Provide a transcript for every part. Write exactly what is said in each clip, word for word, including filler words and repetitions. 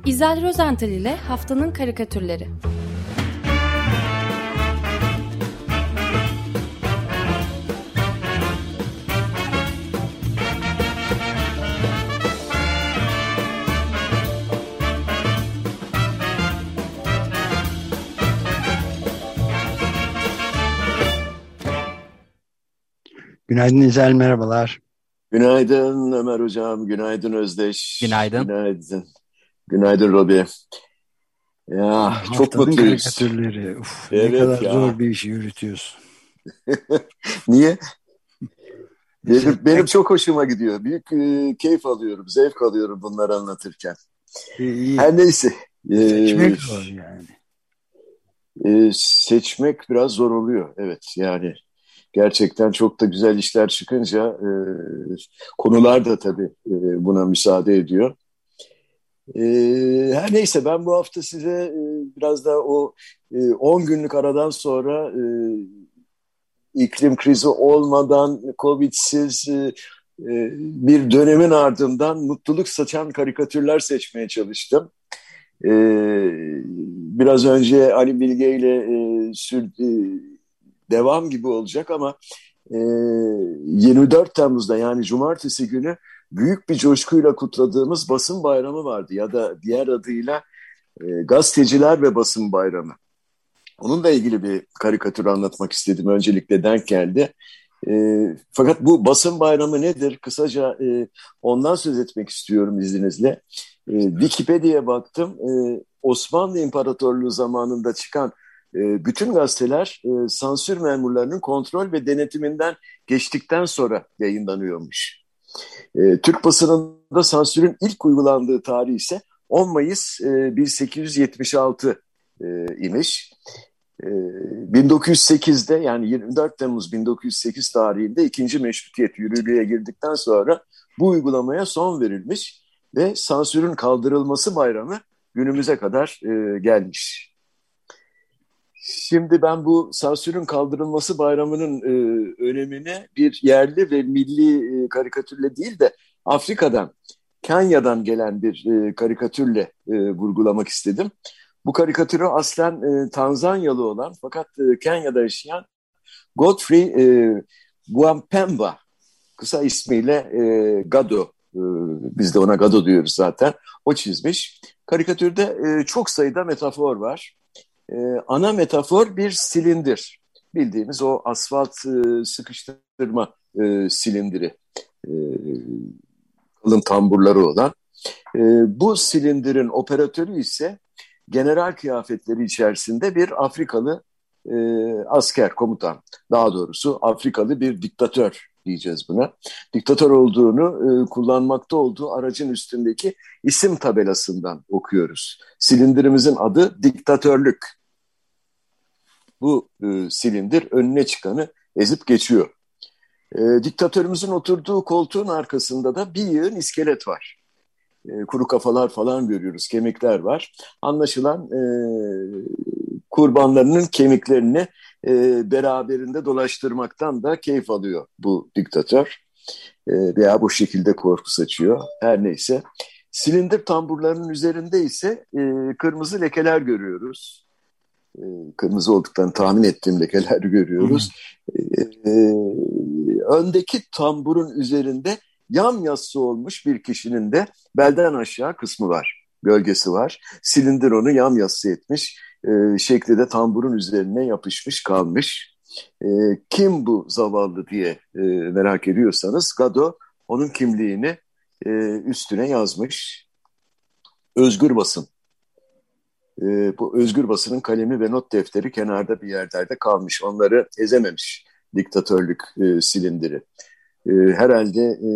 İzel Rozental ile Haftanın Karikatürleri. Günaydın İzel, merhabalar. Günaydın Ömer Hocam, günaydın Özdeş, Günaydın. günaydın, günaydın Robi. Ya çok Haftanın mutluyuz. karikatürleri. Uf, ne Evet kadar ya. zor bir iş yürütüyorsun. Niye? Benim, Seçmek, benim çok hoşuma gidiyor. Büyük e, keyif alıyorum, zevk alıyorum bunları anlatırken. iyi. Her neyse. e, Seçmek zor yani. e, seçmek biraz zor oluyor. Evet yani gerçekten çok da güzel işler çıkınca e, konular da tabii e, buna müsaade ediyor. Ee, her neyse ben bu hafta size e, biraz da o e, on günlük aradan sonra e, iklim krizi olmadan, Covid'siz e, e, bir dönemin ardından mutluluk saçan karikatürler seçmeye çalıştım. E, Biraz önce Ali Bilge ile e, sür, e, devam gibi olacak ama e, yirmi dört Temmuz'da yani Cumartesi günü büyük bir coşkuyla kutladığımız Basın Bayramı vardı ya da diğer adıyla e, Gazeteciler ve Basın Bayramı. Onunla ilgili bir karikatür anlatmak istedim. Öncelikle denk geldi. E, fakat bu Basın Bayramı nedir? Kısaca e, ondan söz etmek istiyorum izninizle. E, Wikipedia'ya baktım. E, Osmanlı İmparatorluğu zamanında çıkan e, bütün gazeteler e, sansür memurlarının kontrol ve denetiminden geçtikten sonra yayınlanıyormuş. E, Türk basınında sansürün ilk uygulandığı tarih ise on Mayıs e, bin sekiz yüz yetmiş altı e, imiş. E, bin dokuz yüz sekizde yani yirmi dört Temmuz bin dokuz yüz sekiz tarihinde ikinci meşrutiyet yürürlüğe girdikten sonra bu uygulamaya son verilmiş ve sansürün kaldırılması bayramı günümüze kadar e, gelmiş. Şimdi ben bu sansürün kaldırılması bayramının e, önemini bir yerli ve milli e, karikatürle değil de Afrika'dan, Kenya'dan gelen bir e, karikatürle e, vurgulamak istedim. Bu karikatürü aslen e, Tanzanyalı olan fakat e, Kenya'da yaşayan Godfrey e, Bwampemba, kısa ismiyle e, Gado, e, biz de ona Gado diyoruz zaten, o çizmiş. Karikatürde e, çok sayıda metafor var. Ee, ana metafor bir silindir. Bildiğimiz o asfalt e, sıkıştırma e, silindiri. E, kalın tamburları olan. E, bu silindirin operatörü ise general kıyafetleri içerisinde bir Afrikalı e, asker, komutan. Daha doğrusu Afrikalı bir diktatör diyeceğiz buna. Diktatör olduğunu e, kullanmakta olduğu aracın üstündeki isim tabelasından okuyoruz. Silindirimizin adı diktatörlük. Bu e, silindir önüne çıkanı ezip geçiyor. E, diktatörümüzün oturduğu koltuğun arkasında da bir yığın iskelet var. E, kuru kafalar falan görüyoruz, kemikler var. Anlaşılan e, kurbanlarının kemiklerini e, beraberinde dolaştırmaktan da keyif alıyor bu diktatör. E, veya bu şekilde korku saçıyor. Her neyse. Silindir tamburlarının üzerinde ise e, kırmızı lekeler görüyoruz. Kırmızı olduklarını tahmin ettiğim lekeler görüyoruz. Ee, öndeki tamburun üzerinde yamyassı olmuş bir kişinin de belden aşağı kısmı var, gölgesi var. Silindir onu yamyassı etmiş, e, şekli de tamburun üzerine yapışmış kalmış. E, kim bu zavallı diye e, merak ediyorsanız Gado onun kimliğini e, üstüne yazmış. Özgür basın. Ee, bu özgür basının kalemi ve not defteri kenarda bir yerlerde kalmış. Onları ezememiş diktatörlük e, silindiri. E, herhalde e,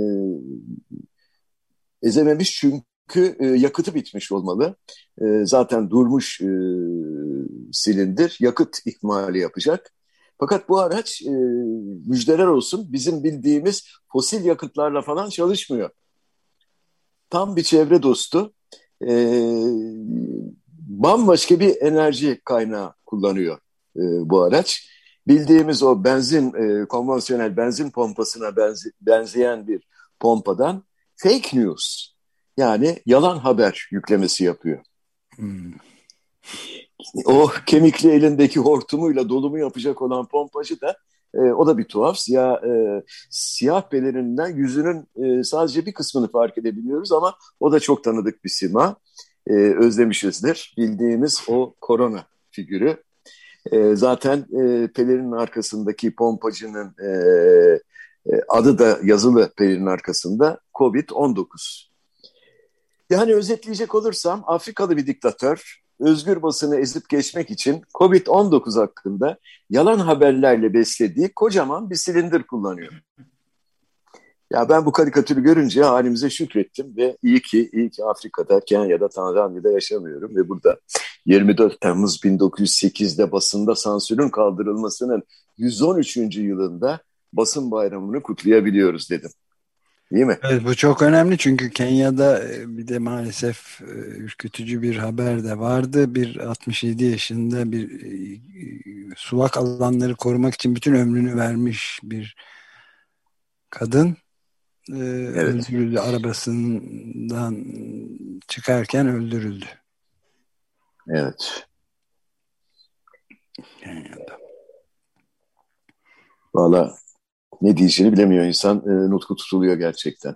ezememiş çünkü e, yakıtı bitmiş olmalı. E, zaten durmuş e, silindir yakıt ikmali yapacak. Fakat bu araç e, müjdeler olsun bizim bildiğimiz fosil yakıtlarla falan çalışmıyor. Tam bir çevre dostu. Eee bambaşka bir enerji kaynağı kullanıyor e, bu araç. Bildiğimiz o benzin, e, konvansiyonel benzin pompasına benze, benzeyen bir pompadan fake news, Yani yalan haber yüklemesi yapıyor. Hmm. O kemikli elindeki hortumuyla dolumu yapacak olan pompacı da e, o da bir tuhaf. Siyah, e, siyah pelerinden yüzünün e, sadece bir kısmını fark edebiliyoruz ama o da çok tanıdık bir sima. E, özlemişizdir. Bildiğimiz o korona figürü. E, zaten e, pelerinin arkasındaki pompacının e, e, adı da yazılı pelerinin arkasında kovid on dokuz. Yani özetleyecek olursam Afrikalı bir diktatör özgür basını ezip geçmek için kovid on dokuz hakkında yalan haberlerle beslediği kocaman bir silindir kullanıyor. Ya ben bu karikatürü görünce halimize şükrettim ve iyi ki iyi ki Afrika'da, Kenya'da, Tanzanya'da yaşamıyorum ve burada yirmi dört Temmuz bin dokuz yüz sekizde basında sansürün kaldırılmasının yüz on üçüncü yılında basın bayramını kutlayabiliyoruz dedim. Değil mi? Evet, bu çok önemli çünkü Kenya'da bir de maalesef ürkütücü bir haber de vardı. Bir altmış yedi yaşında bir sulak alanları korumak için bütün ömrünü vermiş bir kadın Evet. öldürüldü. Arabasından çıkarken öldürüldü. Evet. Kenya'da. Valla ne diyeceğini bilemiyor insan. E, nutku tutuluyor gerçekten.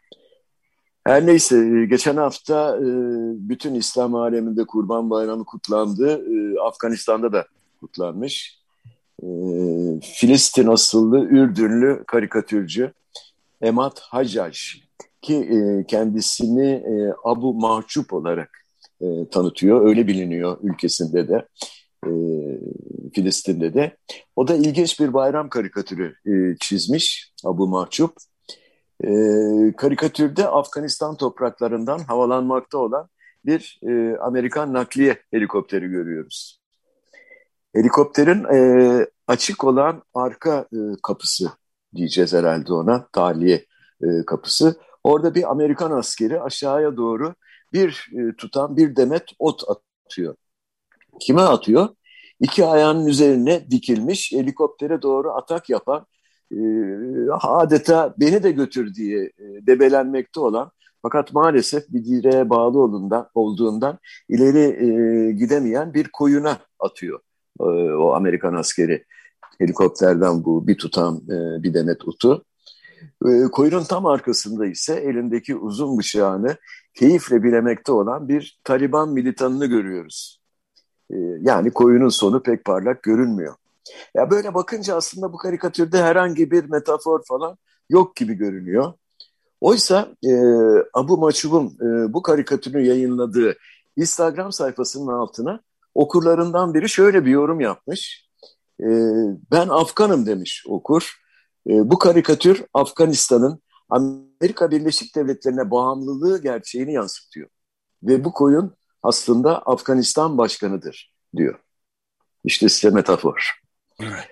Her neyse, geçen hafta e, bütün İslam aleminde Kurban Bayramı kutlandı. E, Afganistan'da da kutlanmış. E, Filistin asıllı Ürdünlü karikatürcü Emad Haccac ki e, kendisini e, Abu Mahcup olarak e, tanıtıyor. Öyle biliniyor ülkesinde de, e, Filistin'de de. O da ilginç bir bayram karikatürü e, çizmiş Abu Mahcup. E, karikatürde Afganistan topraklarından havalanmakta olan bir e, Amerikan nakliye helikopteri görüyoruz. Helikopterin e, açık olan arka e, kapısı diyeceğiz herhalde ona, tahliye e, kapısı. Orada bir Amerikan askeri aşağıya doğru bir e, tutan bir demet ot atıyor. Kime atıyor? İki ayağının üzerine dikilmiş helikoptere doğru atak yapan e, adeta beni de götür diye e, debelenmekte olan fakat maalesef bir direğe bağlı olduğundan, olduğundan ileri e, gidemeyen bir koyuna atıyor e, o Amerikan askeri helikopterden bu bir tutam e, bir demet otu. E, koyunun tam arkasında ise elindeki uzun bıçağını keyifle bilemekte olan bir Taliban militanını görüyoruz. Yani koyunun sonu pek parlak görünmüyor. Ya böyle bakınca aslında bu karikatürde herhangi bir metafor falan yok gibi görünüyor. Oysa e, Abu Maçub'un e, bu karikatürü yayınladığı Instagram sayfasının altına okurlarından biri şöyle bir yorum yapmış. E, ben Afganım demiş okur. E, bu karikatür Afganistan'ın Amerika Birleşik Devletleri'ne bağımlılığı gerçeğini yansıtıyor. Ve bu koyun aslında Afganistan başkanıdır diyor. İşte size metafor. Evet.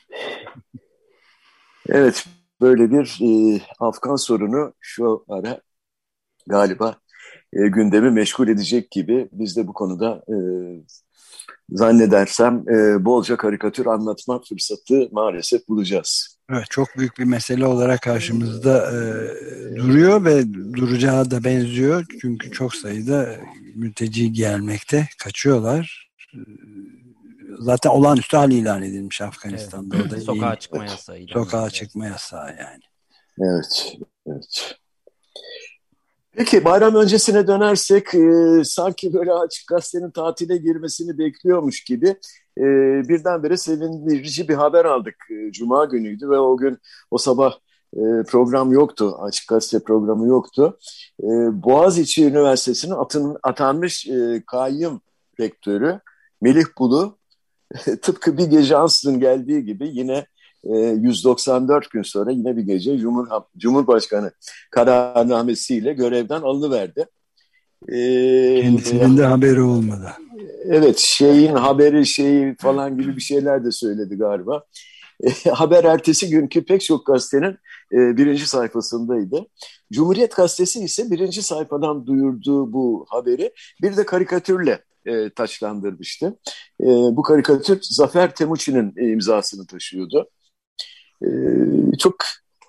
Evet, böyle bir e, Afgan sorunu şu ara galiba e, gündemi meşgul edecek gibi. Biz de bu konuda e, zannedersem e, bolca karikatür anlatma fırsatı maalesef bulacağız. Evet, çok büyük bir mesele olarak karşımızda e, duruyor ve duracağı da benziyor. Çünkü çok sayıda mülteci gelmekte, kaçıyorlar. Zaten olağanüstü hal ilan edilmiş Afganistan'da. Evet. O da Sokağa iyi. çıkma yasağı. Sokağa çıkma yasağı yani. Evet, evet. Peki bayram öncesine dönersek e, sanki böyle Açık Gazete'nin tatile girmesini bekliyormuş gibi e, birdenbire sevindirici bir haber aldık. E, Cuma günüydü ve o gün o sabah e, program yoktu. Açık Gazete programı yoktu. E, Boğaziçi Üniversitesi'nin atın, atanmış e, kayyum rektörü Melih Bulu tıpkı bir gece ansızın geldiği gibi yine yüz doksan dört gün sonra yine bir gece Cumhur, Cumhurbaşkanı kararnamesiyle görevden alınıverdi. Ee, Kendisinin de haberi olmadı. Evet, şeyin haberi şeyi falan gibi bir şeyler de söyledi galiba. E, haber ertesi günkü pek çok gazetenin e, birinci sayfasındaydı. Cumhuriyet Gazetesi ise birinci sayfadan duyurduğu bu haberi bir de karikatürle e, taçlandırmıştı. E, bu karikatür Zafer Temuçin'in imzasını taşıyordu. E, çok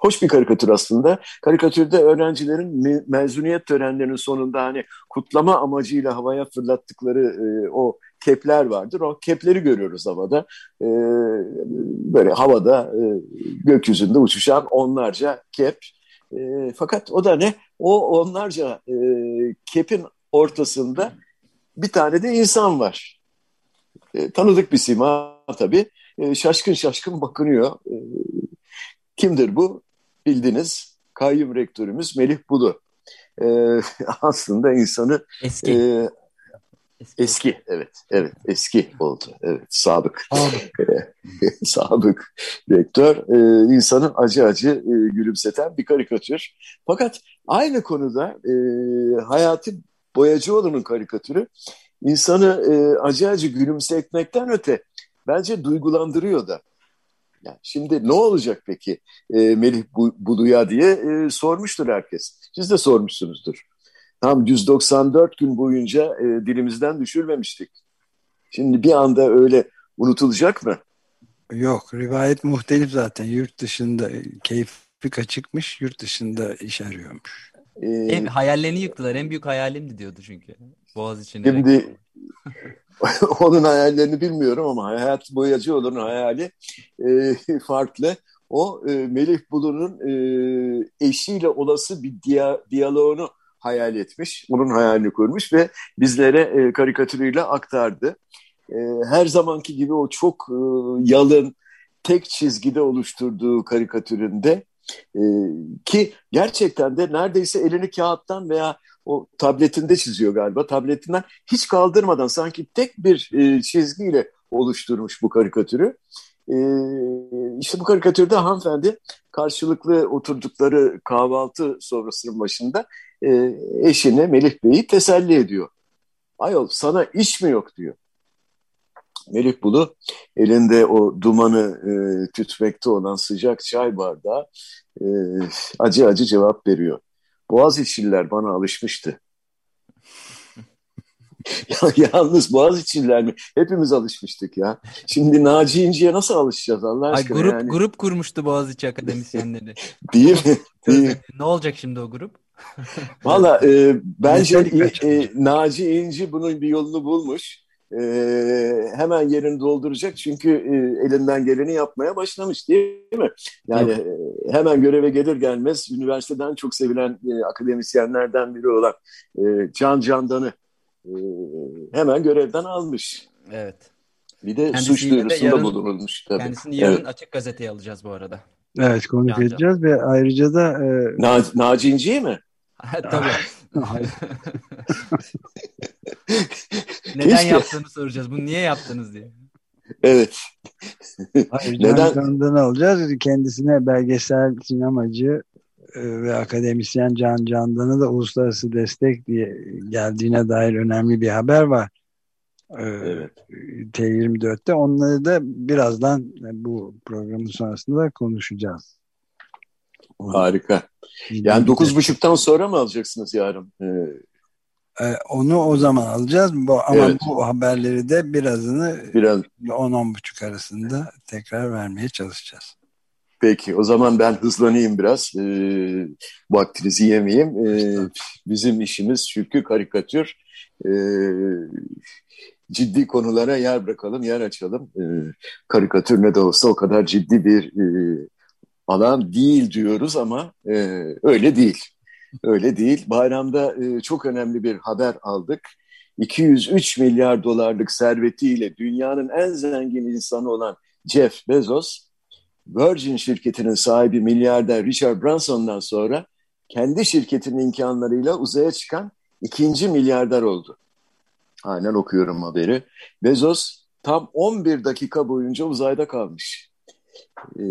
Hoş bir karikatür aslında. Karikatürde öğrencilerin me- mezuniyet törenlerinin sonunda hani kutlama amacıyla havaya fırlattıkları e, o kepler vardır. O kepleri görüyoruz havada. E, böyle havada e, gökyüzünde uçuşan onlarca kep. E, fakat o da ne? O onlarca e, kepin ortasında bir tane de insan var. E, tanıdık bir sima tabii. E, şaşkın şaşkın bakınıyor. E, kimdir bu? Bildiniz, kayyum rektörümüz Melih Bulu. E, aslında insanı Eski. e, Eski. eski, evet, evet, eski oldu. Evet, sabık. Sabık. Sabık rektör. E, insanı acı acı e, gülümseten bir karikatür. Fakat aynı konuda e, Hayati Boyacıoğlu'nun karikatürü insanı e, acı acı gülümsetmekten öte bence duygulandırıyor da. Yani şimdi ne olacak peki e, Melih Bulu'ya diye e, sormuştur herkes. Siz de sormuşsunuzdur. Tam yüz doksan dört gün boyunca e, dilimizden düşürmemiştik. Şimdi bir anda öyle unutulacak mı? Yok, rivayet muhtelif zaten. Yurt dışında keyfi kaçıkmış, yurt dışında iş arıyormuş. E, En, hayallerini yıktılar. En büyük hayalimdi diyordu çünkü. Boğaziçi'nde şimdi rektör. onun hayallerini bilmiyorum ama Hayati Boyacıoğlu'nun hayali e, farklı. O e, Melih Bulu'nun e, eşiyle olası bir diya, diyaloğunu hayal etmiş. Onun hayalini kurmuş ve bizlere e, karikatürüyle aktardı. E, her zamanki gibi o çok e, yalın, tek çizgide oluşturduğu karikatüründe e, ki gerçekten de neredeyse elini kağıttan veya o tabletinde çiziyor galiba. Tabletinden hiç kaldırmadan sanki tek bir e, çizgiyle oluşturmuş bu karikatürü. E, işte bu karikatürde hanımefendi karşılıklı oturdukları kahvaltı sofrasının başında e, eşini Melih Bey'i teselli ediyor. Ayol sana iş mi yok diyor. Melih Bulu elinde o dumanı e, tütmekte olan sıcak çay bardağı e, acı acı cevap veriyor. Boğaziçi'liler bana alışmıştı. Ya, yalnız Boğaziçi'liler mi? Hepimiz alışmıştık ya. Şimdi Naci İnci'ye nasıl alışacağız Allah Ay aşkına grup yani? grup kurmuştu Boğaziçi akademisyenleri. Değil mi? Değil mi? Ne olacak şimdi o grup? Valla e, bence Metallica e, çalacak. Naci İnci bunun bir yolunu bulmuş. E, hemen yerini dolduracak çünkü e, elinden geleni yapmaya başlamış değil mi? Yani Yok. e, hemen göreve gelir gelmez üniversiteden çok sevilen e, akademisyenlerden biri olan e, Can Candan'ı e, hemen görevden almış. Evet. Bir de suç Kendisiyle de duyurusunda yarın bulunulmuş tabii. kendisini yarın Evet. Açık Gazete'ye alacağız bu arada. Evet, konuk Can Can. edeceğiz ve ayrıca da e, Na Naci İnci'yi mi? Tabii. hayır, Neden Keşke. yaptığını soracağız. Bunu niye yaptınız diye. Evet. hayır, Can Neden? Can'dan alacağız. Kendisine belgesel sinemacı e, ve akademisyen Can Candan'a da uluslararası destek diye geldiğine dair önemli bir haber var. E, Evet. T yirmi dörtte onları da birazdan bu programın sonrasında konuşacağız. Harika. Yani dokuz buçuktan sonra mı alacaksınız yarın? Ee, e, onu o zaman alacağız. Bu, ama Evet. bu haberleri de birazını biraz. on on buçuk arasında tekrar vermeye çalışacağız. Peki o zaman ben hızlanayım biraz. Ee, vaktinizi yemeyeyim. Ee, bizim işimiz çünkü karikatür. Ee, ciddi konulara yer bırakalım, yer açalım. Ee, karikatür ne de olsa o kadar ciddi bir e, alan değil diyoruz ama e, öyle değil. Öyle değil. Bayramda e, çok önemli bir haber aldık. iki yüz üç milyar dolarlık servetiyle dünyanın en zengin insanı olan Jeff Bezos, Virgin şirketinin sahibi milyarder Richard Branson'dan sonra kendi şirketinin imkanlarıyla uzaya çıkan ikinci milyarder oldu. Aynen okuyorum haberi. Bezos tam on bir dakika boyunca uzayda kalmış. Ee,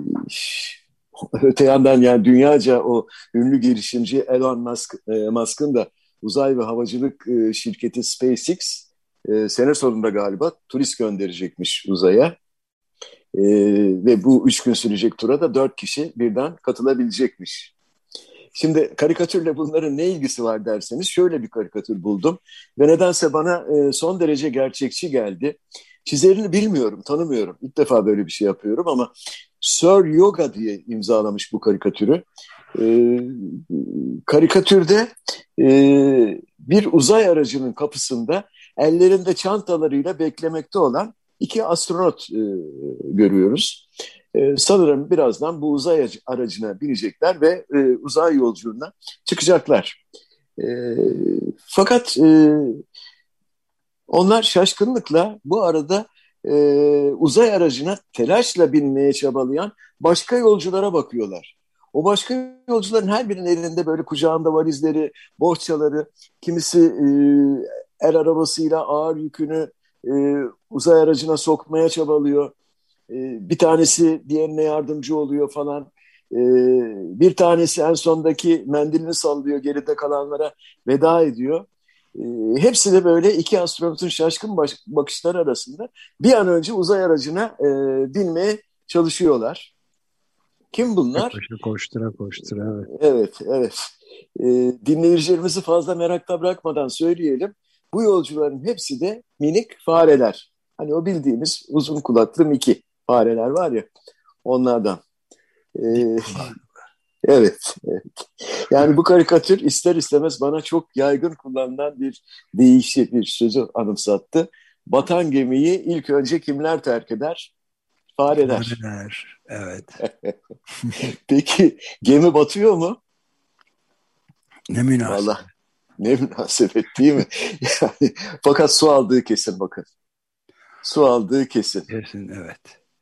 öte yandan yani dünyaca o ünlü girişimci Elon Musk, e, Musk'ın da uzay ve havacılık e, şirketi SpaceX e, sene sonunda galiba turist gönderecekmiş uzaya. E, ve bu üç gün sürecek tura da dört kişi birden katılabilecekmiş. Şimdi karikatürle bunların ne ilgisi var derseniz şöyle bir karikatür buldum ve nedense bana e, son derece gerçekçi geldi. Çizerini bilmiyorum, tanımıyorum. İlk defa böyle bir şey yapıyorum ama Sir Yoga diye imzalamış bu karikatürü. E, karikatürde e, bir uzay aracının kapısında ellerinde çantalarıyla beklemekte olan iki astronot e, görüyoruz. E, sanırım birazdan bu uzay aracına binecekler ve e, uzay yolculuğuna çıkacaklar. E, fakat e, onlar şaşkınlıkla bu arada e, uzay aracına telaşla binmeye çabalayan başka yolculara bakıyorlar. O başka yolcuların her birinin elinde böyle kucağında valizleri, bohçaları, kimisi e, el arabasıyla ağır yükünü e, uzay aracına sokmaya çabalıyor. E, bir tanesi diğerine yardımcı oluyor falan. E, bir tanesi en sondaki mendilini sallıyor, geride kalanlara veda ediyor. E, hepsi de böyle iki astronotun şaşkın baş, bakışları arasında bir an önce uzay aracına e, binmeye çalışıyorlar. Kim bunlar? Koştura koştura. Evet, evet. evet. E, dinleyicilerimizi fazla merakta bırakmadan söyleyelim. Bu yolcuların hepsi de minik fareler. Hani o bildiğimiz uzun kulaklı Mickey fareler var ya, onlardan. E, evet, evet. Yani bu karikatür ister istemez bana çok yaygın kullanılan bir deyişi, bir sözü anımsattı. Batan gemiyi ilk önce kimler terk eder? Fareler. Fareler, evet. Peki gemi batıyor mu? Ne münasebet. Vallahi ne münasebet değil mi? Yani, fakat su aldığı kesin bakın. Su aldığı kesin. Kesin, evet.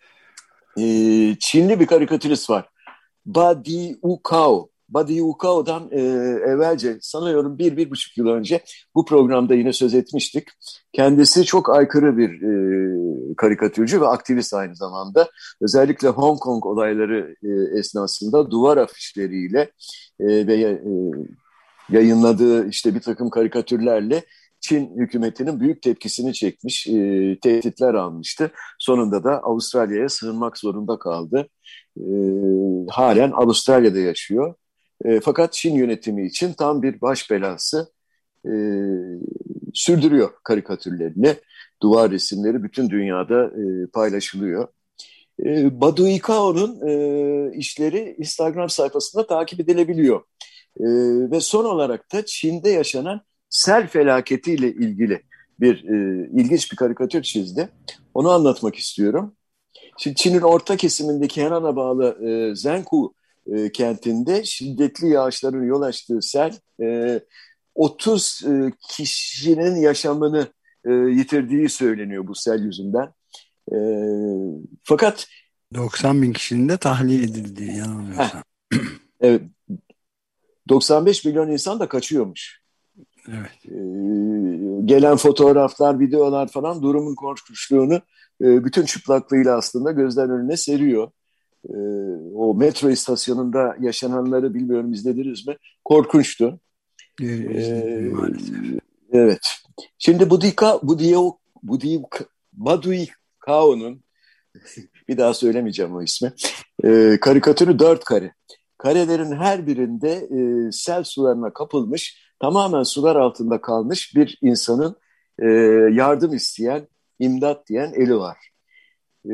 Ee, Çinli bir karikatürist var. Badiou Cao. Badiou Cao'dan e, evvelce sanıyorum bir, bir buçuk yıl önce bu programda yine söz etmiştik. Kendisi çok aykırı bir e, karikatürcü ve aktivist aynı zamanda. Özellikle Hong Kong olayları e, esnasında duvar afişleriyle e, ve e, yayınladığı işte bir takım karikatürlerle Çin hükümetinin büyük tepkisini çekmiş, e, tehditler almıştı. Sonunda da Avustralya'ya sığınmak zorunda kaldı. E, halen Avustralya'da yaşıyor. E, fakat Çin yönetimi için tam bir baş belası. E, sürdürüyor karikatürlerini. Duvar resimleri bütün dünyada e, paylaşılıyor. E, Badiou Cao'nun e, işleri Instagram sayfasında takip edilebiliyor. E, ve son olarak da Çin'de yaşanan sel felaketiyle ilgili bir e, ilginç bir karikatür çizdi. Onu anlatmak istiyorum. Şimdi Çin'in orta kesimindeki Henan'a bağlı e, Zhenghu e, kentinde şiddetli yağışların yol açtığı sel e, otuz e, kişinin yaşamını e, yitirdiği söyleniyor bu sel yüzünden. E, fakat doksan bin kişinin de tahliye edildiği yanılmıyorsam. Evet, doksan beş milyon insan da kaçıyormuş. Evet. Ee, gelen fotoğraflar, videolar falan durumun korkunçluğunu e, bütün çıplaklığıyla aslında gözler önüne seriyor. Ee, o metro istasyonunda yaşananları bilmiyorum izlediniz mi? Korkunçtu. Ee, maalesef. Evet. Şimdi Budika, Budio, Budio, Badiou Cao'nun bir daha söylemeyeceğim o ismi. Ee, karikatürü dört kare. Karelerin her birinde e, sel sularına kapılmış, tamamen sular altında kalmış bir insanın e, yardım isteyen, imdat diyen eli var. E,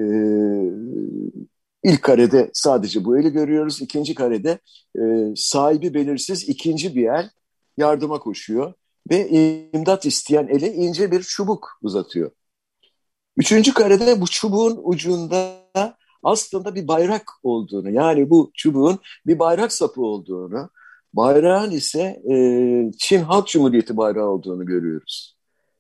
ilk karede sadece bu eli görüyoruz. İkinci karede e, sahibi belirsiz ikinci bir el yardıma koşuyor ve imdat isteyen ele ince bir çubuk uzatıyor. Üçüncü karede bu çubuğun ucunda aslında bir bayrak olduğunu, yani bu çubuğun bir bayrak sapı olduğunu, bayrağın ise e, Çin Halk Cumhuriyeti bayrağı olduğunu görüyoruz.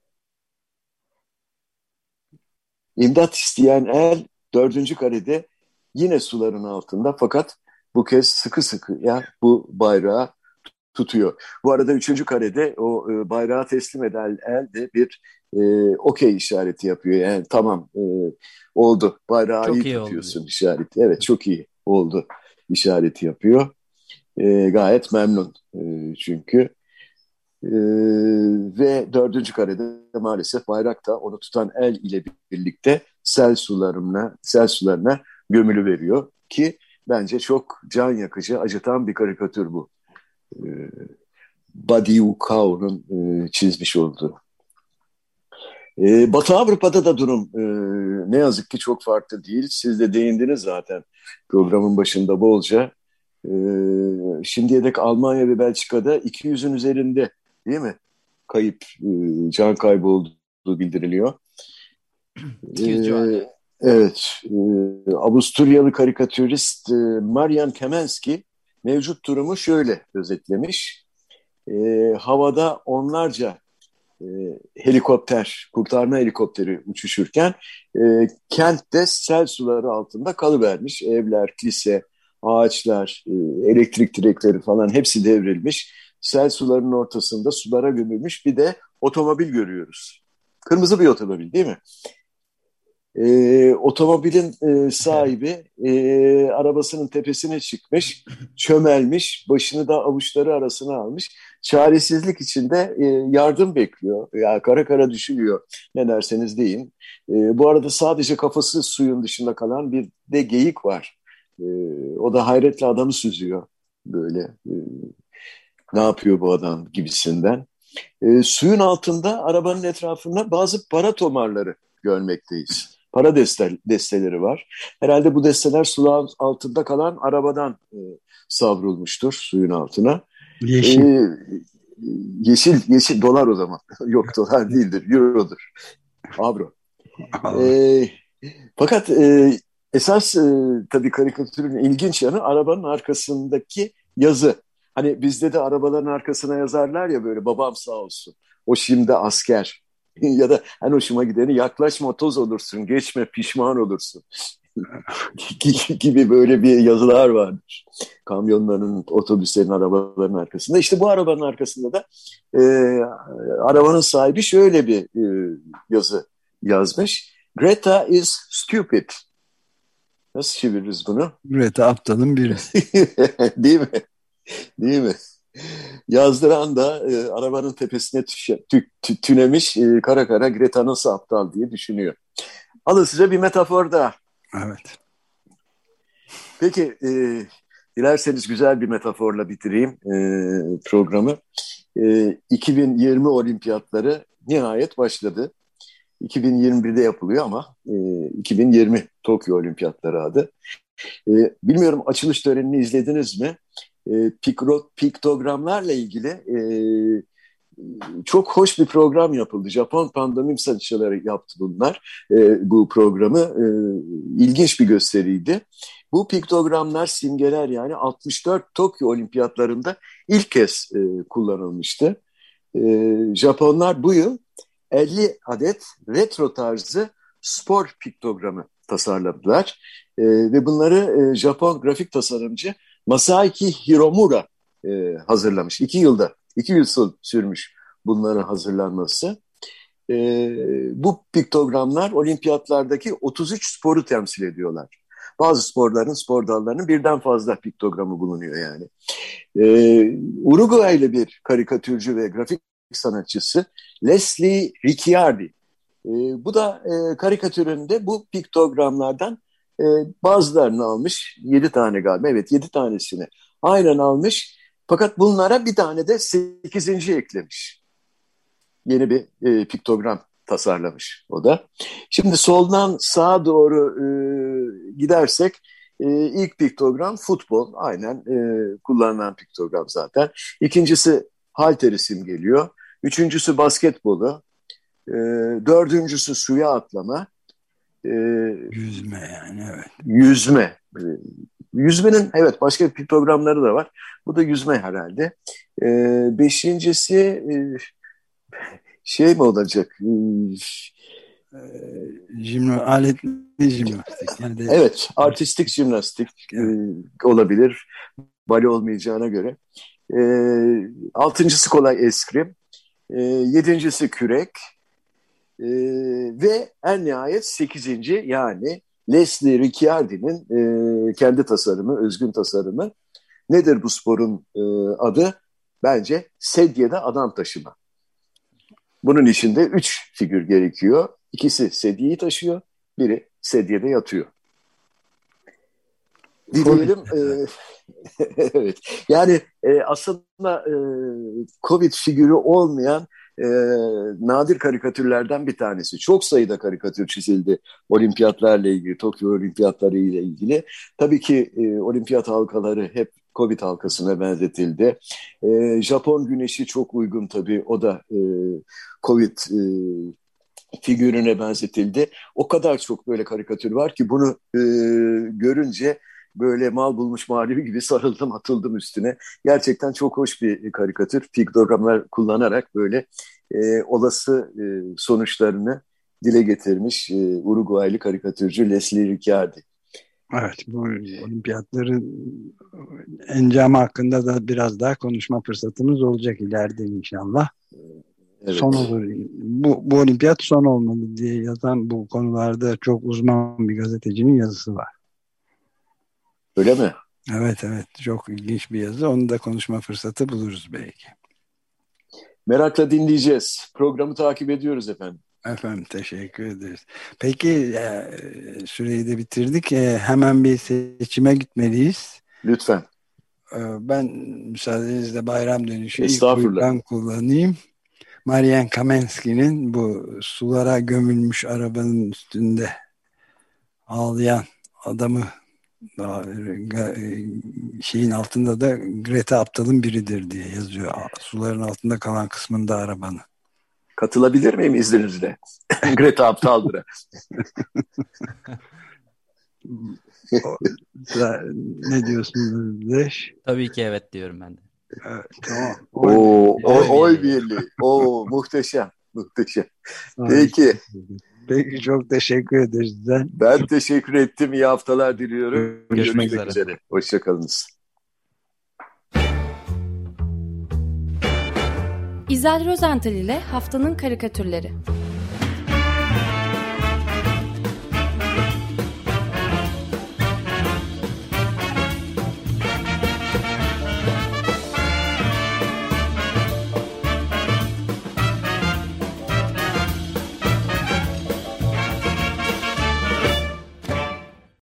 İmdat isteyen el dördüncü karede yine suların altında, fakat bu kez sıkı sıkı ya bu bayrağı tutuyor. Bu arada üçüncü karede o e, bayrağı teslim eden el de bir e, okey işareti yapıyor. Yani tamam e, oldu, bayrağı Çok iyi iyi tutuyorsun işareti. Evet, çok iyi oldu işareti yapıyor. E, gayet memnun e, çünkü. E, ve dördüncü karede maalesef bayrak da onu tutan el ile birlikte sel sularına, sel sularına gömülü veriyor ki bence çok can yakıcı, acıtan bir karikatür bu. E, Badiou Cao'nun e, çizmiş olduğu. E, Batı Avrupa'da da durum e, ne yazık ki çok farklı değil. Siz de değindiniz zaten programın başında bolca. E, şimdiye dek Almanya ve Belçika'da iki yüzün üzerinde değil mi? Kayıp, e, can kaybı olduğu bildiriliyor. iki yüz civarı. Evet, e, Avusturyalı karikatürist e, Marian Kamenski mevcut durumu şöyle özetlemiş. E, havada onlarca e, helikopter, kurtarma helikopteri uçuşurken e, kentte sel suları altında kalıvermiş. Evler, kilise, ağaçlar, e, elektrik direkleri falan hepsi devrilmiş. Sel sularının ortasında sulara gömülmüş bir de otomobil görüyoruz. Kırmızı bir otomobil değil mi? Ee, otomobilin e, sahibi e, arabasının tepesine çıkmış, çömelmiş, başını da avuçları arasına almış. Çaresizlik içinde e, yardım bekliyor. Ya kara kara düşünüyor. Ne derseniz deyin. E, bu arada sadece kafası suyun dışında kalan bir de geyik var. E, o da hayretle adamı süzüyor. Böyle e, ne yapıyor bu adam gibisinden. E, suyun altında arabanın etrafında bazı para tomarları görmekteyiz. Para deste, desteleri var. Herhalde bu desteler suyun altında kalan arabadan e, savrulmuştur suyun altına. Yeşil. E, yeşil, yeşil dolar o zaman. Yok dolar değildir, eurodur. Avro. E, fakat e, esas e, tabii karikatürün ilginç yanı arabanın arkasındaki yazı. Hani bizde de arabaların arkasına yazarlar ya böyle babam sağ olsun. O şimdi asker. Ya da en hoşuma gideni yaklaşma toz olursun, geçme pişman olursun gibi böyle bir yazılar vardır. Kamyonların, otobüslerin, arabaların arkasında. İşte bu arabanın arkasında da e, arabanın sahibi şöyle bir e, yazı yazmış. Greta is stupid. Nasıl çeviririz bunu? Greta aptalın biri. Değil mi? Değil mi? Yazdıran da e, arabanın tepesine tü, tü, tü, tünemiş e, kara kara Greta nasıl aptal diye düşünüyor. Alın size bir metafor daha. Evet. Peki e, dilerseniz güzel bir metaforla bitireyim e, programı. E, iki bin yirmi olimpiyatları nihayet başladı. iki bin yirmi birde yapılıyor ama e, iki bin yirmi Tokyo olimpiyatları adı. E, bilmiyorum açılış törenini izlediniz mi? E, pikro, piktogramlarla ilgili e, çok hoş bir program yapıldı. Japon pandomim sanatçıları yaptı bunlar. E, bu programı e, ilginç bir gösteriydi. Bu piktogramlar, simgeler yani altmış dört Tokyo olimpiyatlarında ilk kez e, kullanılmıştı. E, Japonlar bu yıl elli adet retro tarzı spor piktogramı tasarladılar. E, ve bunları e, Japon grafik tasarımcı Masaaki Hiromura e, hazırlamış. İki yılda, iki yıl sürmüş bunların hazırlanması. E, bu piktogramlar olimpiyatlardaki otuz üç sporu temsil ediyorlar. Bazı sporların, spor dallarının birden fazla piktogramı bulunuyor yani. E, Uruguaylı bir karikatürcü ve grafik sanatçısı Leslie Ricciardi. E, bu da e, karikatüründe bu piktogramlardan e, bazılarını almış. Yedi tane galiba. Evet yedi tanesini aynen almış. Fakat bunlara bir tane de sekizinci eklemiş. Yeni bir e, piktogram tasarlamış o da. Şimdi soldan sağa doğru e, gidersek e, ilk piktogram futbol. Aynen e, kullanılan piktogram zaten. İkincisi halteri simgeliyor. Üçüncüsü basketbolu. E, dördüncüsü suya atlama. E, Yüzme yani evet. Yüzme. E, yüzmenin evet başka piktogramları da var. Bu da yüzme herhalde. E, beşincisi e, şey mi olacak? Ee, jimno, aletli jimnastik. Yani de... Evet, artistik jimnastik evet. e, olabilir. Bale olmayacağına göre. E, altıncısı kolay eskrim. E, yedincisi kürek. E, ve en nihayet sekizinci yani Leslie Ricciardi'nin e, kendi tasarımı, özgün tasarımı. Nedir bu sporun e, adı? Bence sedyede adam taşıma. Bunun içinde üç figür gerekiyor. İkisi sedyeyi taşıyor, biri sedyede yatıyor. Dileyelim. E, evet. Yani e, aslında e, Covid figürü olmayan e, nadir karikatürlerden bir tanesi. Çok sayıda karikatür çizildi olimpiyatlarla ilgili, Tokyo olimpiyatları ile ilgili. Tabii ki e, olimpiyat halkaları hep Covid halkasına benzetildi. E, Japon güneşi çok uygun tabii, o da e, Covid e, figürüne benzetildi. O kadar çok böyle karikatür var ki bunu e, görünce böyle mal bulmuş manevi gibi sarıldım, atıldım üstüne. Gerçekten çok hoş bir karikatür. Piktogramlar kullanarak böyle e, olası e, sonuçlarını dile getirmiş e, Uruguaylı karikatürcü Leslie Ricciardi. Evet, bu olimpiyatların encamı hakkında da biraz daha konuşma fırsatımız olacak ileride inşallah. Evet. Son olur. Bu, bu olimpiyat son olmalı diye yazan, bu konularda çok uzman bir gazetecinin yazısı var. Öyle mi? Evet evet, çok ilginç bir yazı. Onu da konuşma fırsatı buluruz belki. Merakla dinleyeceğiz. Programı takip ediyoruz efendim. Efendim teşekkür ederiz. Peki e, süreyi de bitirdik. E, hemen bir seçime gitmeliyiz. Lütfen. E, ben müsaadenizle bayram dönüşü ilk Estağfurullah. kullanayım. Marian Kamenski'nin bu sulara gömülmüş arabanın üstünde ağlayan adamı, şeyin altında da Greta aptalın biridir diye yazıyor. Suların altında kalan kısmında arabanın. Katılabilir miyim izninizle? Greta aptaldır. Ne diyorsunuz Leş? Tabii ki evet diyorum ben de. Evet, tamam. Oy, Oo, oy, oy birliği. Oo, muhteşem. Muhteşem. Peki. Peki, çok teşekkür ederiz. Ben, ben teşekkür ettim. İyi haftalar diliyorum. Görüşmek, Görüşmek üzere. üzere. Hoşçakalınız. İzel Rozental ile Haftanın Karikatürleri.